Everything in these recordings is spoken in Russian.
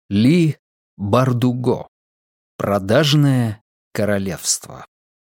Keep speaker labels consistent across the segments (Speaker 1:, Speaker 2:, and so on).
Speaker 1: Ли Бардуго. Продажное королевство.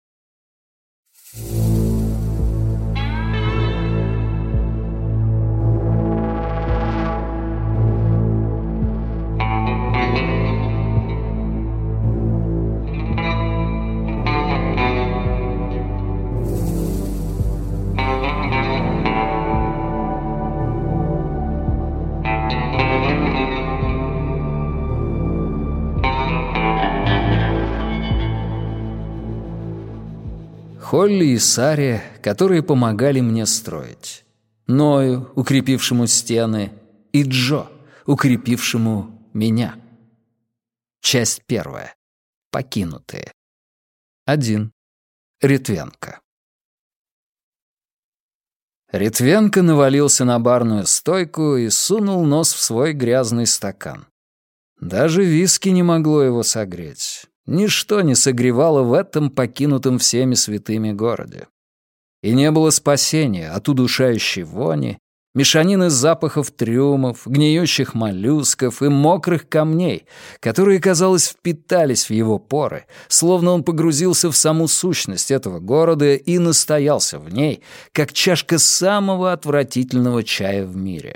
Speaker 1: Холли и Саре, которые помогали мне строить. Ною, укрепившему стены, и Джо, укрепившему меня. Часть первая. Покинутые. 1. Ритвенко. Ритвенко навалился на барную стойку и сунул нос в свой грязный стакан. Даже виски не могло его согреть. Ничто не согревало в этом покинутом всеми святыми городе. И не было спасения от удушающей вони, мешанины запахов трюмов, гниющих моллюсков и мокрых камней, которые, казалось, впитались в его поры, словно он погрузился в саму сущность этого города и настоялся в ней, как чашка самого отвратительного чая в мире.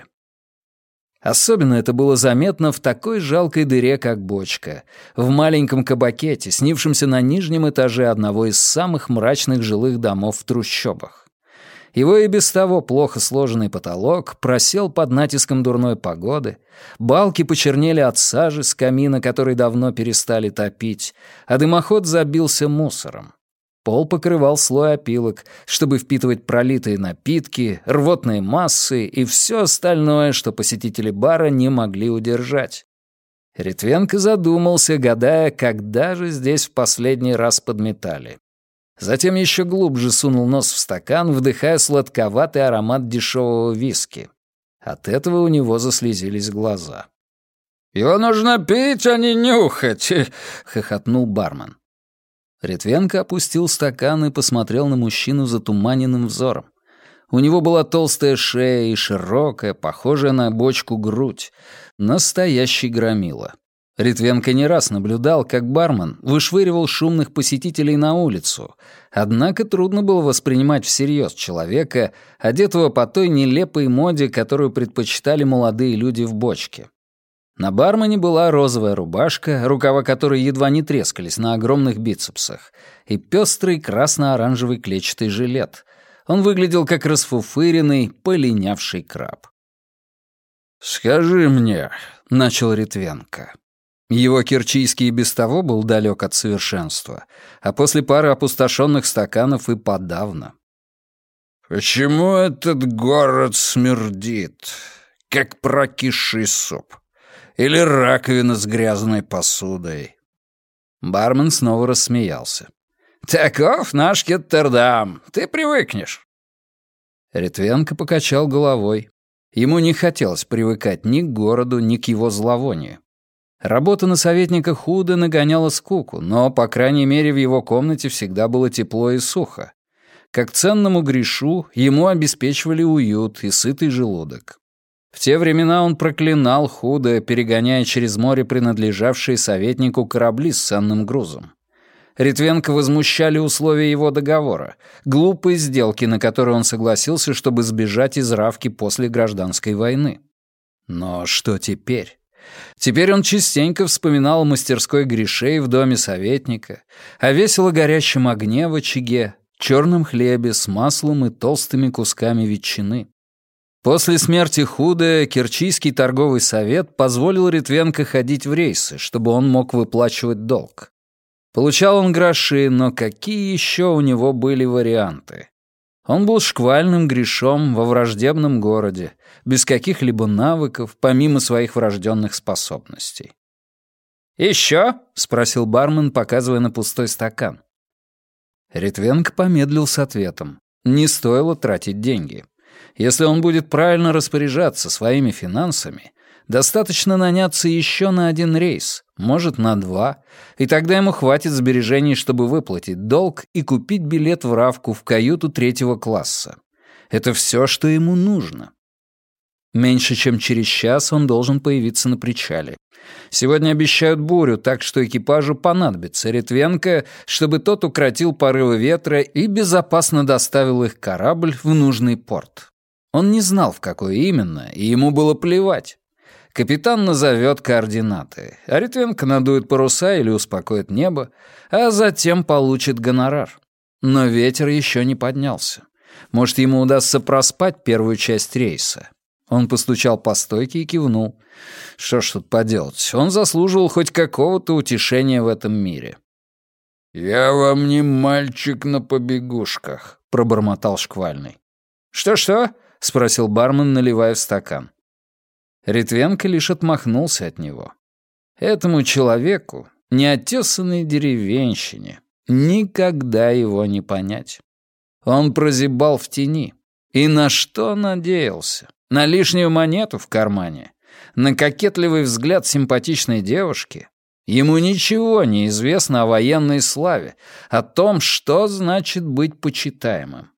Speaker 1: Особенно это было заметно в такой жалкой дыре, как бочка, в маленьком кабакете, снившемся на нижнем этаже одного из самых мрачных жилых домов в трущобах. Его и без того плохо сложенный потолок просел под натиском дурной погоды, балки почернели от сажи с камина, который давно перестали топить, а дымоход забился мусором. Пол покрывал слой опилок, чтобы впитывать пролитые напитки, рвотные массы и все остальное, что посетители бара не могли удержать. Ритвенко задумался, гадая, когда же здесь в последний раз подметали. Затем еще глубже сунул нос в стакан, вдыхая сладковатый аромат дешевого виски. От этого у него заслезились глаза. «Его нужно пить, а не нюхать!» — хохотнул бармен. Ритвенко опустил стакан и посмотрел на мужчину затуманенным взором. У него была толстая шея и широкая, похожая на бочку грудь. Настоящий громила. Ритвенко не раз наблюдал, как бармен вышвыривал шумных посетителей на улицу, однако трудно было воспринимать всерьез человека, одетого по той нелепой моде, которую предпочитали молодые люди в бочке. На бармене была розовая рубашка, рукава которой едва не трескались на огромных бицепсах, и пестрый красно-оранжевый клетчатый жилет. Он выглядел как расфуфыренный, полинявший краб. «Скажи мне», — начал Ритвенко. Его кирчийский и без того был далек от совершенства, а после пары опустошенных стаканов и подавно. «Почему этот город смердит, как прокисший суп? Или раковина с грязной посудой?» Бармен снова рассмеялся. «Таков наш Кеттердам, ты привыкнешь». Ритвенко покачал головой. Ему не хотелось привыкать ни к городу, ни к его зловонию. Работа на советника Худа нагоняла скуку, но, по крайней мере, в его комнате всегда было тепло и сухо. Как ценному грешу, ему обеспечивали уют и сытый желудок. В те времена он проклинал Худа, перегоняя через море принадлежавшие советнику корабли с ценным грузом. Ритвенко возмущали условия его договора, глупые сделки, на которые он согласился, чтобы сбежать из Равки после гражданской войны. Но что теперь? Теперь он частенько вспоминал о мастерской грешей в доме советника, о весело горящем огне в очаге, черном хлебе с маслом и толстыми кусками ветчины. После смерти Худа Керчийский торговый совет позволил Ритвенко ходить в рейсы, чтобы он мог выплачивать долг. Получал он гроши, но какие еще у него были варианты? Он был шквальным грешом во враждебном городе, без каких-либо навыков, помимо своих врожденных способностей. «Еще?» — спросил бармен, показывая на пустой стакан. Ритвенко помедлил с ответом. Не стоило тратить деньги. Если он будет правильно распоряжаться своими финансами, достаточно наняться еще на 1 рейс, может, на 2, и тогда ему хватит сбережений, чтобы выплатить долг и купить билет в Равку в каюту 3-го класса. Это все, что ему нужно. Меньше чем через час он должен появиться на причале. Сегодня обещают бурю, так что экипажу понадобится Ритвенко, чтобы тот укротил порывы ветра и безопасно доставил их корабль в нужный порт. Он не знал, в какой именно, и ему было плевать. Капитан назовет координаты, а Ритвенко надует паруса или успокоит небо, а затем получит гонорар. Но ветер еще не поднялся. Может, ему удастся проспать первую часть рейса. Он постучал по стойке и кивнул. Что ж тут поделать, он заслуживал хоть какого-то утешения в этом мире. «Я вам не мальчик на побегушках», — пробормотал шквальный. «Что-что?» — спросил бармен, наливая в стакан. Ритвенко лишь отмахнулся от него. Этому человеку, неотесанной деревенщине, никогда его не понять. Он прозябал в тени. И на что надеялся? На лишнюю монету в кармане? На кокетливый взгляд симпатичной девушки? Ему ничего не известно о военной славе, о том, что значит быть почитаемым.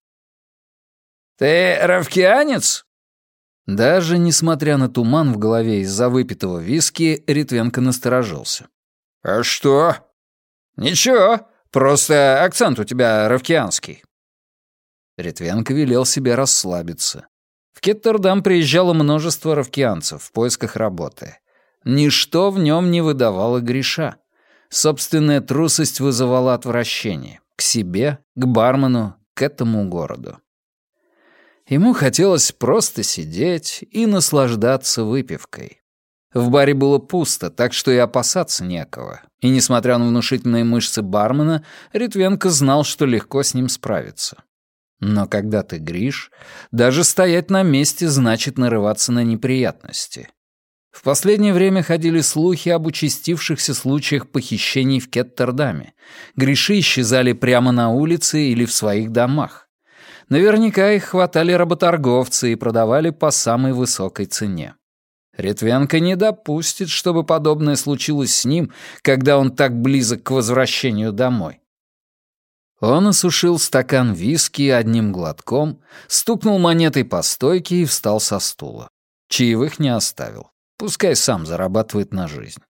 Speaker 1: «Ты равкианец?» Даже несмотря на туман в голове из-за выпитого виски, Ритвенко насторожился. «А что?» «Ничего, просто акцент у тебя равкианский». Ритвенко велел себе расслабиться. В Кеттердам приезжало множество равкианцев в поисках работы. Ничто в нем не выдавало греша. Собственная трусость вызывала отвращение. К себе, к бармену, к этому городу. Ему хотелось просто сидеть и наслаждаться выпивкой. В баре было пусто, так что и опасаться некого. И, несмотря на внушительные мышцы бармена, Ритвенко знал, что легко с ним справиться. Но когда ты Гриш, даже стоять на месте значит нарываться на неприятности. В последнее время ходили слухи об участившихся случаях похищений в Кеттердаме. Гриши исчезали прямо на улице или в своих домах. Наверняка их хватали работорговцы и продавали по самой высокой цене. Ритвенко не допустит, чтобы подобное случилось с ним, когда он так близок к возвращению домой. Он осушил стакан виски одним глотком, стукнул монетой по стойке и встал со стула. Чаевых не оставил. Пускай сам зарабатывает на жизнь.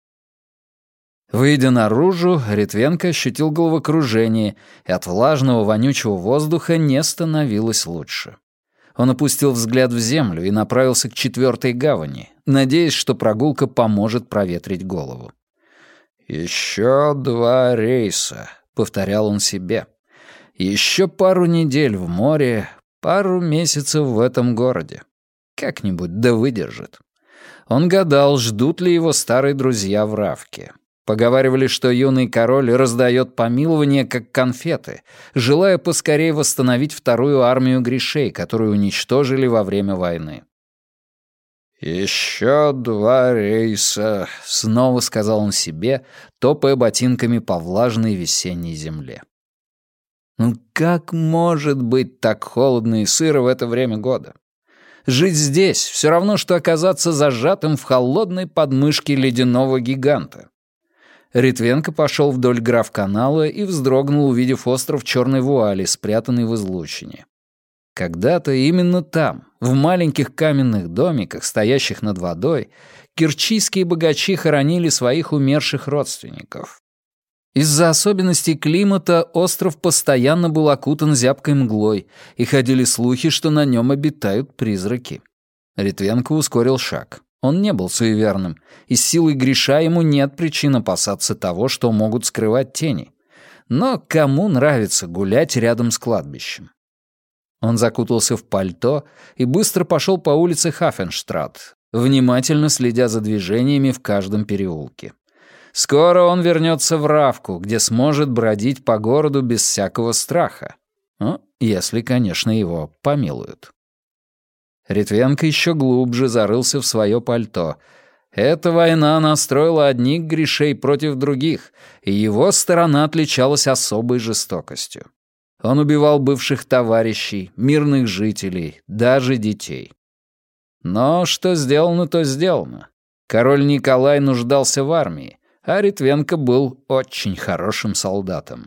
Speaker 1: Выйдя наружу, Ритвенко ощутил головокружение, и от влажного вонючего воздуха не становилось лучше. Он опустил взгляд в землю и направился к 4-й гавани, надеясь, что прогулка поможет проветрить голову. «Еще 2 рейса», — повторял он себе. «Еще пару недель в море, пару месяцев в этом городе. Как-нибудь да выдержит». Он гадал, ждут ли его старые друзья в Равке. Поговаривали, что юный король раздает помилования как конфеты, желая поскорее восстановить вторую армию гришей, которую уничтожили во время войны. «Еще 2 рейса», — снова сказал он себе, топая ботинками по влажной весенней земле. Ну как может быть так холодно и сыро в это время года? Жить здесь все равно, что оказаться зажатым в холодной подмышке ледяного гиганта. Ритвенко пошел вдоль Граф-канала и вздрогнул, увидев остров черной вуали, спрятанный в излучине. Когда-то именно там, в маленьких каменных домиках, стоящих над водой, кирчийские богачи хоронили своих умерших родственников. Из-за особенностей климата остров постоянно был окутан зябкой мглой, и ходили слухи, что на нем обитают призраки. Ритвенко ускорил шаг. Он не был суеверным, и с силой греша ему нет причин опасаться того, что могут скрывать тени. Но кому нравится гулять рядом с кладбищем? Он закутался в пальто и быстро пошел по улице Хафенштрат, внимательно следя за движениями в каждом переулке. Скоро он вернется в Равку, где сможет бродить по городу без всякого страха. Ну, если, конечно, его помилуют. Ритвенко еще глубже зарылся в свое пальто. Эта война настроила одних гришей против других, и его сторона отличалась особой жестокостью. Он убивал бывших товарищей, мирных жителей, даже детей. Но что сделано, то сделано. Король Николай нуждался в армии, а Ритвенко был очень хорошим солдатом.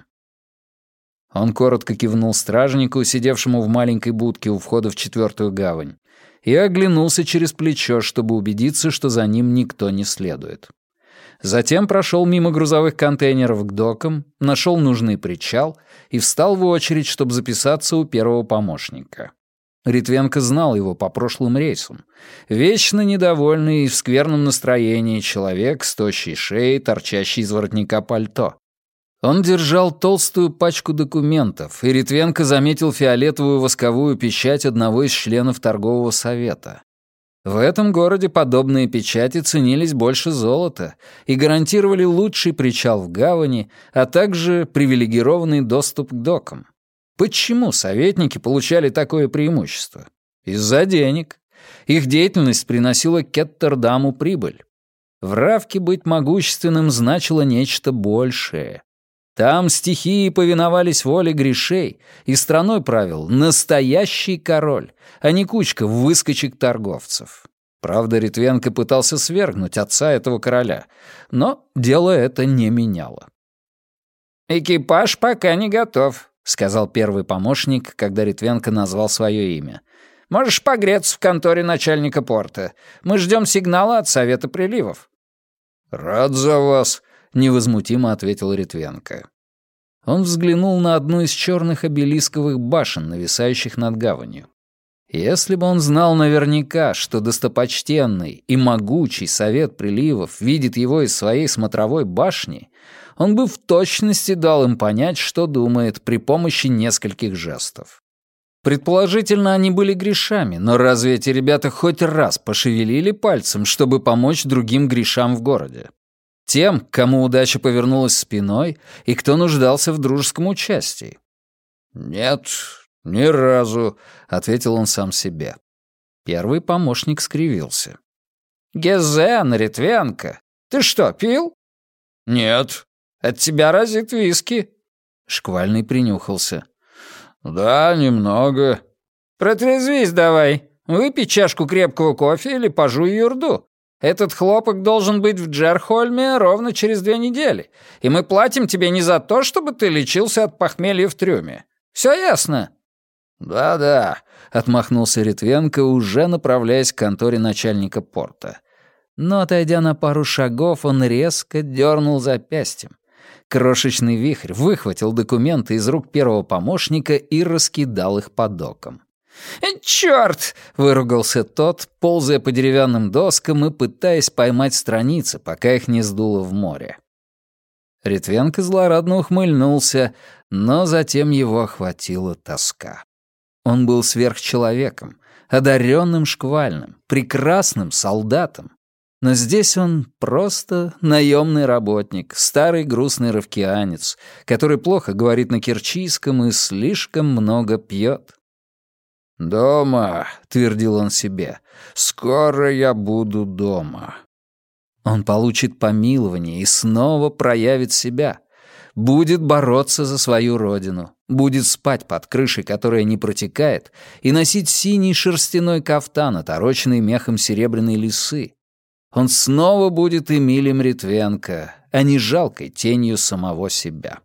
Speaker 1: Он коротко кивнул стражнику, сидевшему в маленькой будке у входа в 4-ю гавань, и оглянулся через плечо, чтобы убедиться, что за ним никто не следует. Затем прошел мимо грузовых контейнеров к докам, нашел нужный причал и встал в очередь, чтобы записаться у первого помощника. Ритвенко знал его по прошлым рейсам. Вечно недовольный и в скверном настроении человек с тощей шеей, торчащей из воротника пальто. Он держал толстую пачку документов, и Ритвенко заметил фиолетовую восковую печать одного из членов торгового совета. В этом городе подобные печати ценились больше золота и гарантировали лучший причал в гавани, а также привилегированный доступ к докам. Почему советники получали такое преимущество? Из-за денег. Их деятельность приносила Кеттердаму прибыль. В Равке быть могущественным значило нечто большее. Там стихии повиновались воле грешей, и страной правил настоящий король, а не кучка выскочек-торговцев. Правда, Ритвенко пытался свергнуть отца этого короля, но дело это не меняло. «Экипаж пока не готов», — сказал первый помощник, когда Ритвенко назвал свое имя. «Можешь погреться в конторе начальника порта. Мы ждем сигнала от Совета приливов». «Рад за вас», — невозмутимо ответил Ритвенко. Он взглянул на одну из черных обелисковых башен, нависающих над гаванью. Если бы он знал наверняка, что достопочтенный и могучий Совет приливов видит его из своей смотровой башни, он бы в точности дал им понять, что думает, при помощи нескольких жестов. Предположительно, они были грешами, но разве эти ребята хоть раз пошевелили пальцем, чтобы помочь другим грешам в городе? Тем, кому удача повернулась спиной и кто нуждался в дружеском участии? «Нет, ни разу», — ответил он сам себе. Первый помощник скривился. «Гезен, Ритвенко, ты что, пил?» «Нет». «От тебя разит виски». Шквальный принюхался. «Да, немного». «Протрезвись давай. Выпей чашку крепкого кофе или пожуй юрду. Этот хлопок должен быть в Джерхольме ровно через 2 недели, и мы платим тебе не за то, чтобы ты лечился от похмелья в трюме. Все ясно?» «Да-да», — отмахнулся Ритвенко, уже направляясь к конторе начальника порта. Но, отойдя на пару шагов, он резко дернул запястьем. Крошечный вихрь выхватил документы из рук первого помощника и раскидал их по докам. «Чёрт!» — выругался тот, ползая по деревянным доскам и пытаясь поймать страницы, пока их не сдуло в море. Ритвенко злорадно ухмыльнулся, но затем его охватила тоска. Он был сверхчеловеком, одаренным шквальным, прекрасным солдатом. Но здесь он просто наемный работник, старый грустный равкианец, который плохо говорит на кирчийском и слишком много пьет. «Дома», — твердил он себе, — «скоро я буду дома». Он получит помилование и снова проявит себя. Будет бороться за свою родину, будет спать под крышей, которая не протекает, и носить синий шерстяной кафтан, отороченный мехом серебряной лисы. Он снова будет Эмилием Ритвенко, а не жалкой тенью самого себя.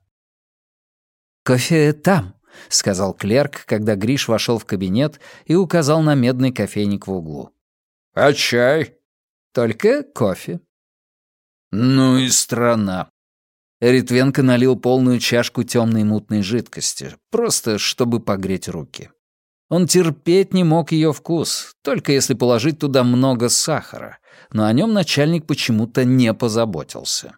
Speaker 1: «Кофе там», — сказал клерк, когда Гриш вошел в кабинет и указал на медный кофейник в углу. «А чай?» «Только кофе». «Ну и страна». Ритвенко налил полную чашку темной мутной жидкости, просто чтобы погреть руки. Он терпеть не мог ее вкус, только если положить туда много сахара, но о нем начальник почему-то не позаботился.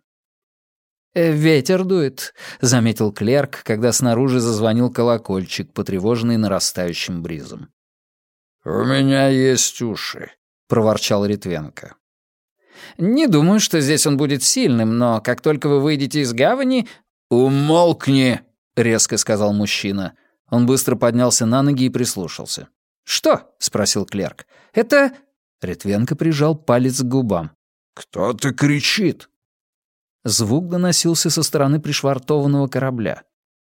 Speaker 1: «Ветер дует», — заметил клерк, когда снаружи зазвонил колокольчик, потревоженный нарастающим бризом. «У меня есть уши», — проворчал Ритвенко. «Не думаю, что здесь он будет сильным, но как только вы выйдете из гавани...» «Умолкни!» — резко сказал мужчина. Он быстро поднялся на ноги и прислушался. «Что?» — спросил клерк. «Это...» Ритвенко прижал палец к губам. «Кто-то кричит». Звук доносился со стороны пришвартованного корабля.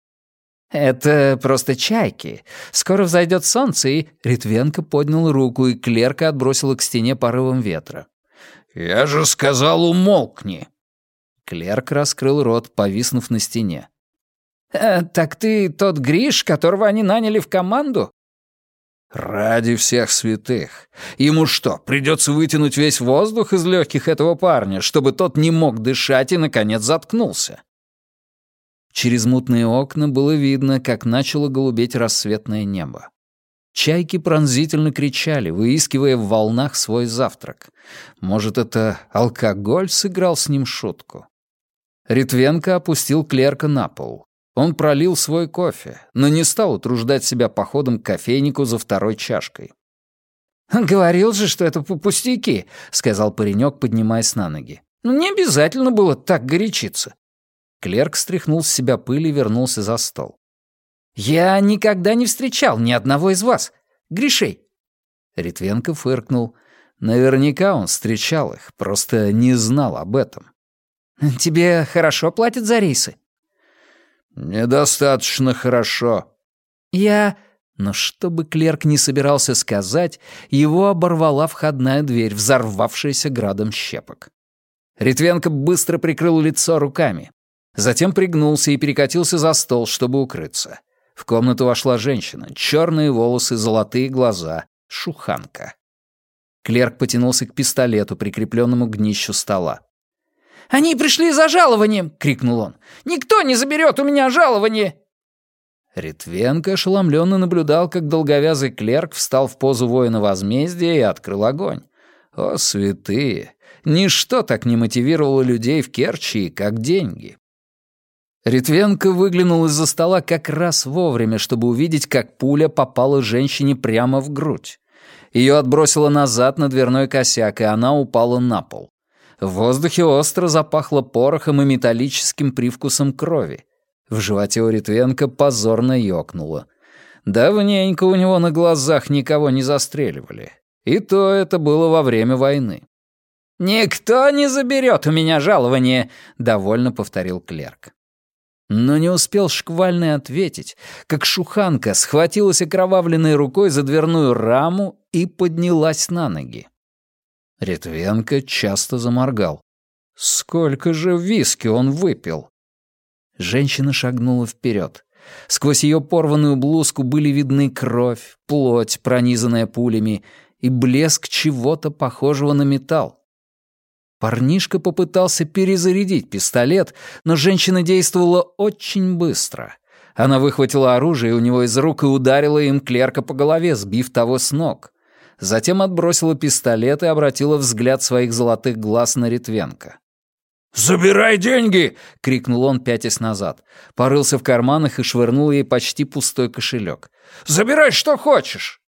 Speaker 1: «Это просто чайки. Скоро взойдет солнце, и...» Ритвенко поднял руку, и клерка отбросила к стене порывом ветра. «Я же сказал, умолкни!» Клерк раскрыл рот, повиснув на стене. «Так ты тот Гриш, которого они наняли в команду?» Ради всех святых. Ему что, придется вытянуть весь воздух из легких этого парня, чтобы тот не мог дышать и, наконец, заткнулся? Через мутные окна было видно, как начало голубеть рассветное небо. Чайки пронзительно кричали, выискивая в волнах свой завтрак. Может, это алкоголь сыграл с ним шутку? Ритвенко опустил клерка на пол. Он пролил свой кофе, но не стал утруждать себя походом к кофейнику за второй чашкой. «Говорил же, что это пустяки», — сказал паренек, поднимаясь на ноги. «Не обязательно было так горячиться». Клерк стряхнул с себя пыль и вернулся за стол. «Я никогда не встречал ни одного из вас. Гришей». Ритвенко фыркнул. Наверняка он встречал их, просто не знал об этом. «Тебе хорошо платят за рейсы?» «Недостаточно хорошо». Но что бы клерк не собирался сказать, его оборвала входная дверь, взорвавшаяся градом щепок. Ритвенко быстро прикрыл лицо руками. Затем пригнулся и перекатился за стол, чтобы укрыться. В комнату вошла женщина, черные волосы, золотые глаза, шуханка. Клерк потянулся к пистолету, прикрепленному к днищу стола. «Они пришли за жалованием!» — крикнул он. «Никто не заберет у меня жалование!» Ритвенко ошеломленно наблюдал, как долговязый клерк встал в позу воина возмездия и открыл огонь. О, святые! Ничто так не мотивировало людей в Керчи, как деньги. Ритвенко выглянул из-за стола как раз вовремя, чтобы увидеть, как пуля попала женщине прямо в грудь. Ее отбросило назад на дверной косяк, и она упала на пол. В воздухе остро запахло порохом и металлическим привкусом крови. В животе у Ритвенко позорно ёкнуло. Давненько у него на глазах никого не застреливали. И то это было во время войны. «Никто не заберет у меня жалование», — довольно повторил клерк. Но не успел шквальный ответить, как шуханка схватилась окровавленной рукой за дверную раму и поднялась на ноги. Ритвенко часто заморгал. Сколько же виски он выпил? Женщина шагнула вперед. Сквозь ее порванную блузку были видны кровь, плоть, пронизанная пулями, и блеск чего-то похожего на металл. Парнишка попытался перезарядить пистолет, но женщина действовала очень быстро. Она выхватила оружие у него из рук и ударила им клерка по голове, сбив того с ног. Затем отбросила пистолет и обратила взгляд своих золотых глаз на Ритвенко. «Забирай деньги!» — крикнул он, пятясь назад. Порылся в карманах и швырнул ей почти пустой кошелек. «Забирай, что хочешь!»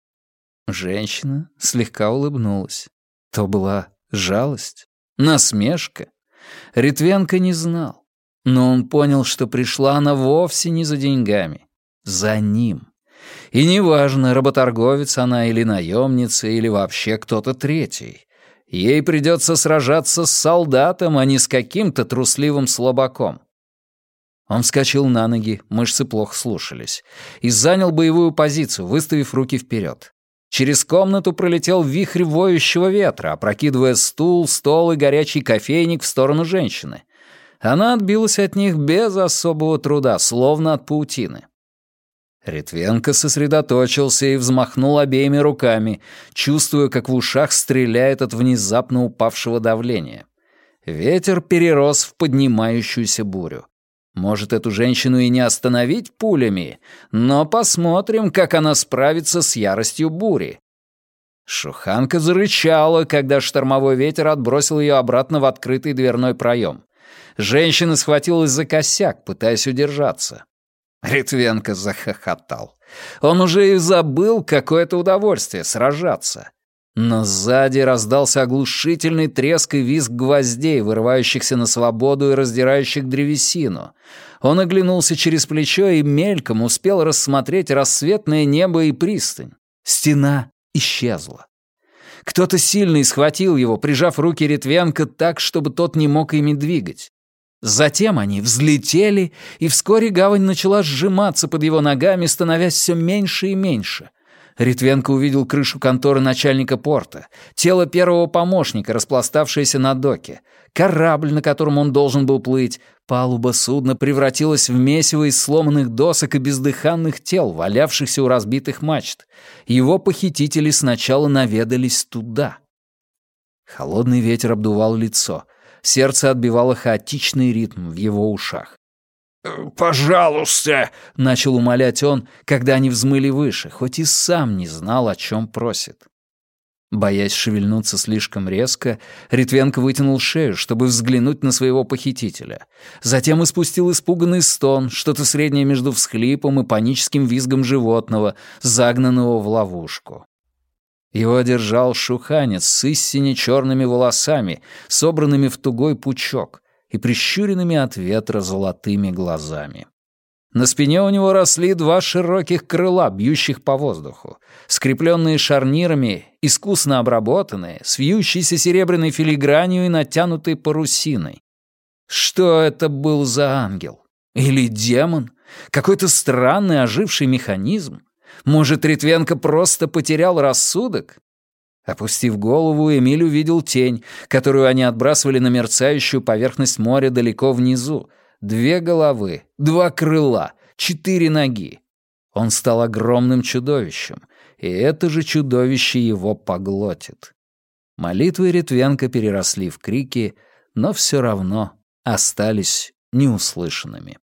Speaker 1: Женщина слегка улыбнулась. То была жалость, насмешка. Ритвенко не знал, но он понял, что пришла она вовсе не за деньгами, за ним. И неважно, работорговец она или наемница, или вообще кто-то третий. Ей придется сражаться с солдатом, а не с каким-то трусливым слабаком. Он вскочил на ноги, мышцы плохо слушались, и занял боевую позицию, выставив руки вперед. Через комнату пролетел вихрь воющего ветра, опрокидывая стул, стол и горячий кофейник в сторону женщины. Она отбилась от них без особого труда, словно от паутины. Ритвенко сосредоточился и взмахнул обеими руками, чувствуя, как в ушах стреляет от внезапно упавшего давления. Ветер перерос в поднимающуюся бурю. Может, эту женщину и не остановить пулями, но посмотрим, как она справится с яростью бури. Шуханка зарычала, когда штормовой ветер отбросил ее обратно в открытый дверной проем. Женщина схватилась за косяк, пытаясь удержаться. Ритвенко захохотал. Он уже и забыл, какое это удовольствие — сражаться. Но сзади раздался оглушительный треск и визг гвоздей, вырывающихся на свободу и раздирающих древесину. Он оглянулся через плечо и мельком успел рассмотреть рассветное небо и пристань. Стена исчезла. Кто-то сильный схватил его, прижав руки Ритвенко так, чтобы тот не мог ими двигать. Затем они взлетели, и вскоре гавань начала сжиматься под его ногами, становясь все меньше и меньше. Ритвенко увидел крышу конторы начальника порта, тело первого помощника, распластавшееся на доке, корабль, на котором он должен был плыть. Палуба судна превратилась в месиво из сломанных досок и бездыханных тел, валявшихся у разбитых мачт. Его похитители сначала наведались туда. Холодный ветер обдувал лицо. Сердце отбивало хаотичный ритм в его ушах. «Пожалуйста!» — начал умолять он, когда они взмыли выше, хоть и сам не знал, о чем просит. Боясь шевельнуться слишком резко, Ритвенко вытянул шею, чтобы взглянуть на своего похитителя. Затем испустил испуганный стон, что-то среднее между всхлипом и паническим визгом животного, загнанного в ловушку. Его держал шуханец с истине черными волосами, собранными в тугой пучок, и прищуренными от ветра золотыми глазами. На спине у него росли 2 широких крыла, бьющих по воздуху, скрепленные шарнирами, искусно обработанные, с вьющейся серебряной филигранью и натянутой парусиной. Что это был за ангел? Или демон? Какой-то странный оживший механизм? Может, Ритвенко просто потерял рассудок? Опустив голову, Эмиль увидел тень, которую они отбрасывали на мерцающую поверхность моря далеко внизу. 2 головы, 2 крыла, 4 ноги. Он стал огромным чудовищем, и это же чудовище его поглотит. Молитвы Ритвенко переросли в крики, но все равно остались неуслышанными.